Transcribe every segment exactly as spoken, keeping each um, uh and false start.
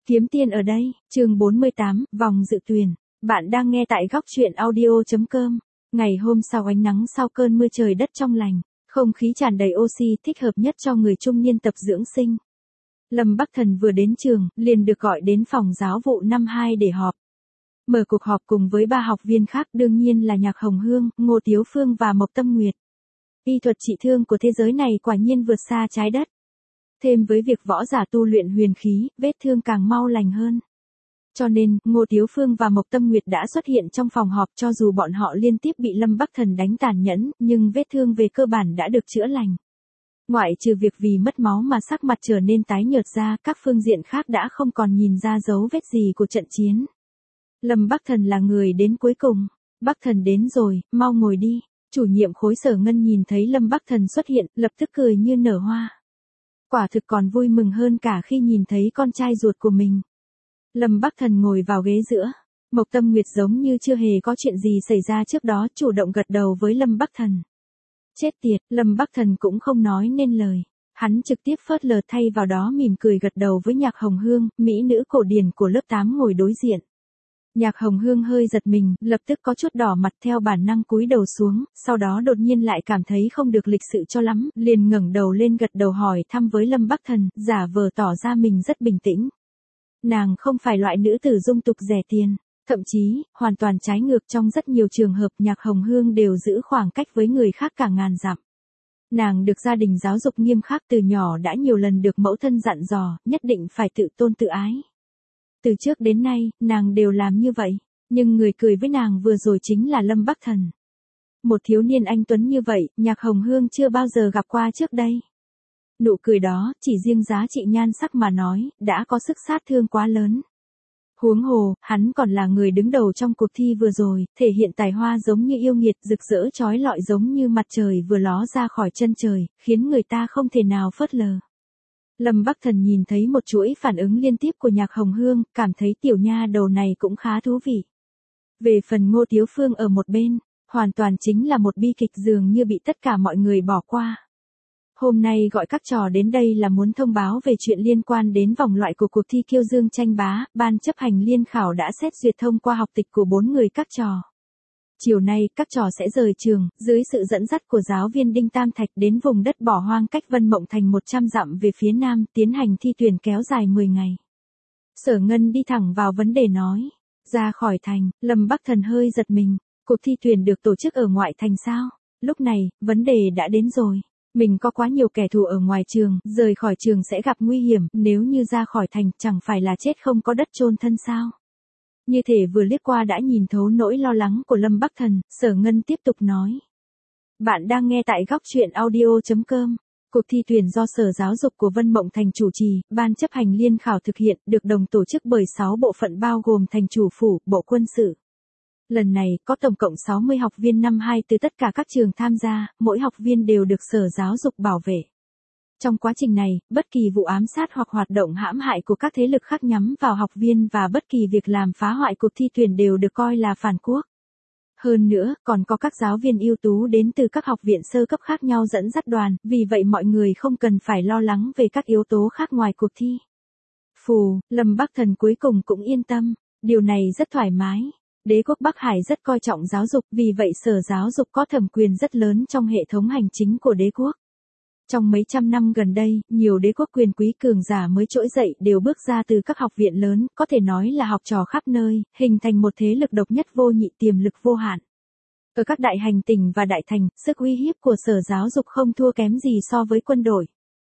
Kiếm tiền ở đây, chương bốn mươi tám, vòng dự tuyển. Bạn đang nghe tại góc truyện audio.com. Ngày hôm sau ánh nắng sau cơn mưa trời đất trong lành, không khí tràn đầy oxy thích hợp nhất cho người trung niên tập dưỡng sinh. Lâm Bắc Thần vừa đến trường, liền được gọi đến phòng giáo vụ năm hai để họp. Mở cuộc họp cùng với ba học viên khác đương nhiên là Nhạc Hồng Hương, Ngô Tiếu Phương và Mộc Tâm Nguyệt. Y thuật trị thương của thế giới này quả nhiên vượt xa trái đất. Thêm với việc võ giả tu luyện huyền khí, vết thương càng mau lành hơn. Cho nên, Ngô Tiếu Phương và Mộc Tâm Nguyệt đã xuất hiện trong phòng họp cho dù bọn họ liên tiếp bị Lâm Bắc Thần đánh tàn nhẫn, nhưng vết thương về cơ bản đã được chữa lành. Ngoại trừ việc vì mất máu mà sắc mặt trở nên tái nhợt ra, các phương diện khác đã không còn nhìn ra dấu vết gì của trận chiến. Lâm Bắc Thần là người đến cuối cùng. Bắc Thần đến rồi, mau ngồi đi. Chủ nhiệm khối Sở Ngân nhìn thấy Lâm Bắc Thần xuất hiện, lập tức cười như nở hoa. Quả thực còn vui mừng hơn cả khi nhìn thấy con trai ruột của mình. Lâm Bắc Thần ngồi vào ghế giữa. Mộc Tâm Nguyệt giống như chưa hề có chuyện gì xảy ra trước đó, chủ động gật đầu với Lâm Bắc Thần. Chết tiệt, Lâm Bắc Thần cũng không nói nên lời. Hắn trực tiếp phớt lờ thay vào đó mỉm cười gật đầu với Nhạc Hồng Hương, mỹ nữ cổ điển của lớp tám ngồi đối diện. Nhạc Hồng Hương hơi giật mình, lập tức có chút đỏ mặt theo bản năng cúi đầu xuống, sau đó đột nhiên lại cảm thấy không được lịch sự cho lắm, liền ngẩng đầu lên gật đầu hỏi thăm với Lâm Bắc Thần, giả vờ tỏ ra mình rất bình tĩnh. Nàng không phải loại nữ tử dung tục rẻ tiền, thậm chí, hoàn toàn trái ngược, trong rất nhiều trường hợp Nhạc Hồng Hương đều giữ khoảng cách với người khác cả ngàn dặm. Nàng được gia đình giáo dục nghiêm khắc, từ nhỏ đã nhiều lần được mẫu thân dặn dò, nhất định phải tự tôn tự ái. Từ trước đến nay, nàng đều làm như vậy, nhưng người cười với nàng vừa rồi chính là Lâm Bắc Thần. Một thiếu niên anh tuấn như vậy, Nhạc Hồng Hương chưa bao giờ gặp qua trước đây. Nụ cười đó, chỉ riêng giá trị nhan sắc mà nói, đã có sức sát thương quá lớn. Huống hồ, hắn còn là người đứng đầu trong cuộc thi vừa rồi, thể hiện tài hoa giống như yêu nghiệt, rực rỡ chói lọi giống như mặt trời vừa ló ra khỏi chân trời, khiến người ta không thể nào phớt lờ. Lâm Bắc Thần nhìn thấy một chuỗi phản ứng liên tiếp của Nhạc Hồng Hương, cảm thấy tiểu nha đầu này cũng khá thú vị. Về phần Ngô Tiếu Phương ở một bên, hoàn toàn chính là một bi kịch dường như bị tất cả mọi người bỏ qua. Hôm nay gọi các trò đến đây là muốn thông báo về chuyện liên quan đến vòng loại của cuộc thi Kiêu Dương tranh bá, ban chấp hành liên khảo đã xét duyệt thông qua học tịch của bốn người các trò. Chiều nay, các trò sẽ rời trường, dưới sự dẫn dắt của giáo viên Đinh Tam Thạch đến vùng đất bỏ hoang cách Vân Mộng Thành một trăm dặm về phía nam, tiến hành thi tuyển kéo dài mười ngày. Sở Ngân đi thẳng vào vấn đề nói. Ra khỏi thành, Lâm Bắc Thần hơi giật mình. Cuộc thi tuyển được tổ chức ở ngoại thành sao? Lúc này, vấn đề đã đến rồi. Mình có quá nhiều kẻ thù ở ngoài trường, rời khỏi trường sẽ gặp nguy hiểm, nếu như ra khỏi thành, chẳng phải là chết không có đất chôn thân sao? Như thể vừa liếc qua đã nhìn thấu nỗi lo lắng của Lâm Bắc Thần, Sở Ngân tiếp tục nói. Bạn đang nghe tại góc truyện audio.com. Cuộc thi tuyển do Sở Giáo dục của Vân Mộng Thành chủ trì, ban chấp hành liên khảo thực hiện, được đồng tổ chức bởi sáu bộ phận bao gồm thành chủ phủ, bộ quân sự. Lần này, có tổng cộng sáu mươi học viên năm hai từ tất cả các trường tham gia, mỗi học viên đều được Sở Giáo dục bảo vệ. Trong quá trình này, bất kỳ vụ ám sát hoặc hoạt động hãm hại của các thế lực khác nhắm vào học viên và bất kỳ việc làm phá hoại cuộc thi tuyển đều được coi là phản quốc. Hơn nữa, còn có các giáo viên ưu tú đến từ các học viện sơ cấp khác nhau dẫn dắt đoàn, vì vậy mọi người không cần phải lo lắng về các yếu tố khác ngoài cuộc thi. Phù, Lâm Bắc Thần cuối cùng cũng yên tâm, điều này rất thoải mái. Đế quốc Bắc Hải rất coi trọng giáo dục, vì vậy Sở Giáo dục có thẩm quyền rất lớn trong hệ thống hành chính của đế quốc. Trong mấy trăm năm gần đây, nhiều đế quốc quyền quý cường giả mới trỗi dậy đều bước ra từ các học viện lớn, có thể nói là học trò khắp nơi, hình thành một thế lực độc nhất vô nhị, tiềm lực vô hạn. Ở các đại hành tỉnh và đại thành, sức uy hiếp của Sở Giáo dục không thua kém gì so với quân đội.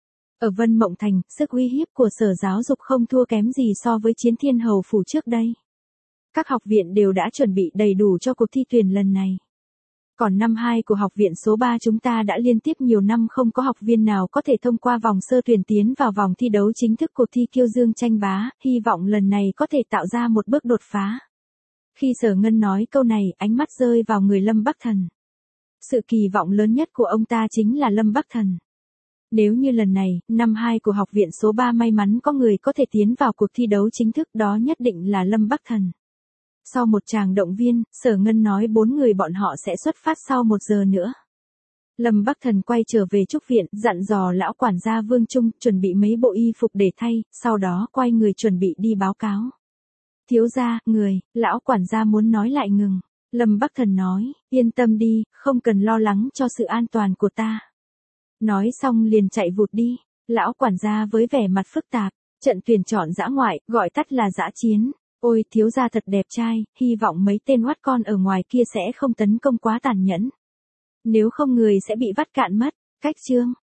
Ở Vân Mộng Thành, sức uy hiếp của Sở Giáo dục không thua kém gì so với Chiến Thiên Hầu phủ trước đây. Các học viện đều đã chuẩn bị đầy đủ cho cuộc thi tuyển lần này. Còn năm hai của học viện số ba chúng ta đã liên tiếp nhiều năm không có học viên nào có thể thông qua vòng sơ tuyển tiến vào vòng thi đấu chính thức cuộc thi Kiêu Dương tranh bá, hy vọng lần này có thể tạo ra một bước đột phá. Khi Sở Ngân nói câu này, ánh mắt rơi vào người Lâm Bắc Thần. Sự kỳ vọng lớn nhất của ông ta chính là Lâm Bắc Thần. Nếu như lần này, năm hai của học viện số ba may mắn có người có thể tiến vào cuộc thi đấu chính thức, đó nhất định là Lâm Bắc Thần. Sau một tràng động viên, Sở Ngân nói bốn người bọn họ sẽ xuất phát sau một giờ nữa. Lâm Bắc Thần quay trở về trúc viện, dặn dò lão quản gia Vương Trung chuẩn bị mấy bộ y phục để thay, sau đó quay người chuẩn bị đi báo cáo. Thiếu gia, người, lão quản gia muốn nói lại ngừng. Lâm Bắc Thần nói, yên tâm đi, không cần lo lắng cho sự an toàn của ta. Nói xong liền chạy vụt đi. Lão quản gia với vẻ mặt phức tạp, trận tuyển chọn dã ngoại, gọi tắt là dã chiến. Ôi, thiếu gia thật đẹp trai, hy vọng mấy tên oát con ở ngoài kia sẽ không tấn công quá tàn nhẫn. Nếu không người sẽ bị vắt cạn mất. Cách chương